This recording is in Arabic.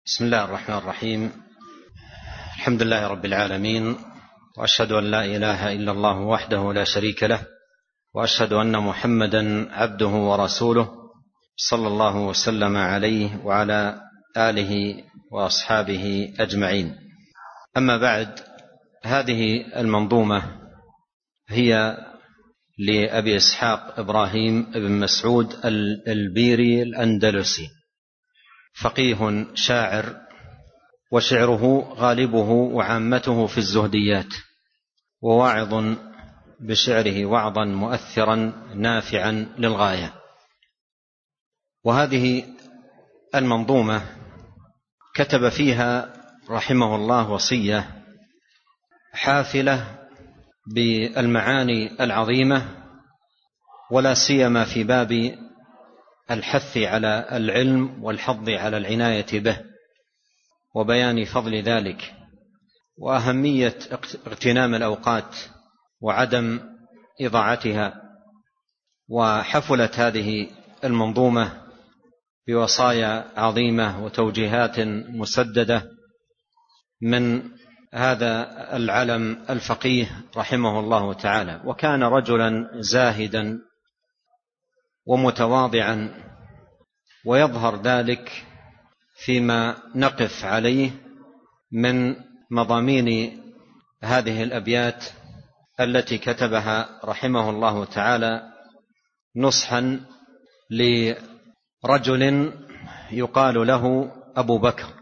بسم الله الرحمن الرحيم. الحمد لله رب العالمين، وأشهد أن لا إله إلا الله وحده لا شريك له، وأشهد أن محمدا عبده ورسوله صلى الله وسلم عليه وعلى آله وأصحابه أجمعين. أما بعد، هذه المنظومة هي لأبي إسحاق إبراهيم بن مسعود البيري الأندلسي، فقيه شاعر، وشعره غالبه وعامته في الزهديات، وواعظ بشعره وعظا مؤثرا نافعا للغاية. وهذه المنظومة كتب فيها رحمه الله وصية حافلة بالمعاني العظيمة، ولا سيما في باب الحث على العلم والحض على العناية به، وبيان فضل ذلك، وأهمية اغتنام الأوقات وعدم إضاعتها. وحفلت هذه المنظومة بوصايا عظيمة وتوجيهات مسددة من هذا العلم الفقيه رحمه الله تعالى. وكان رجلا زاهدا ومتواضعا، ويظهر ذلك فيما نقف عليه من مضامين هذه الأبيات التي كتبها رحمه الله تعالى نصحا لرجل يقال له أبو بكر،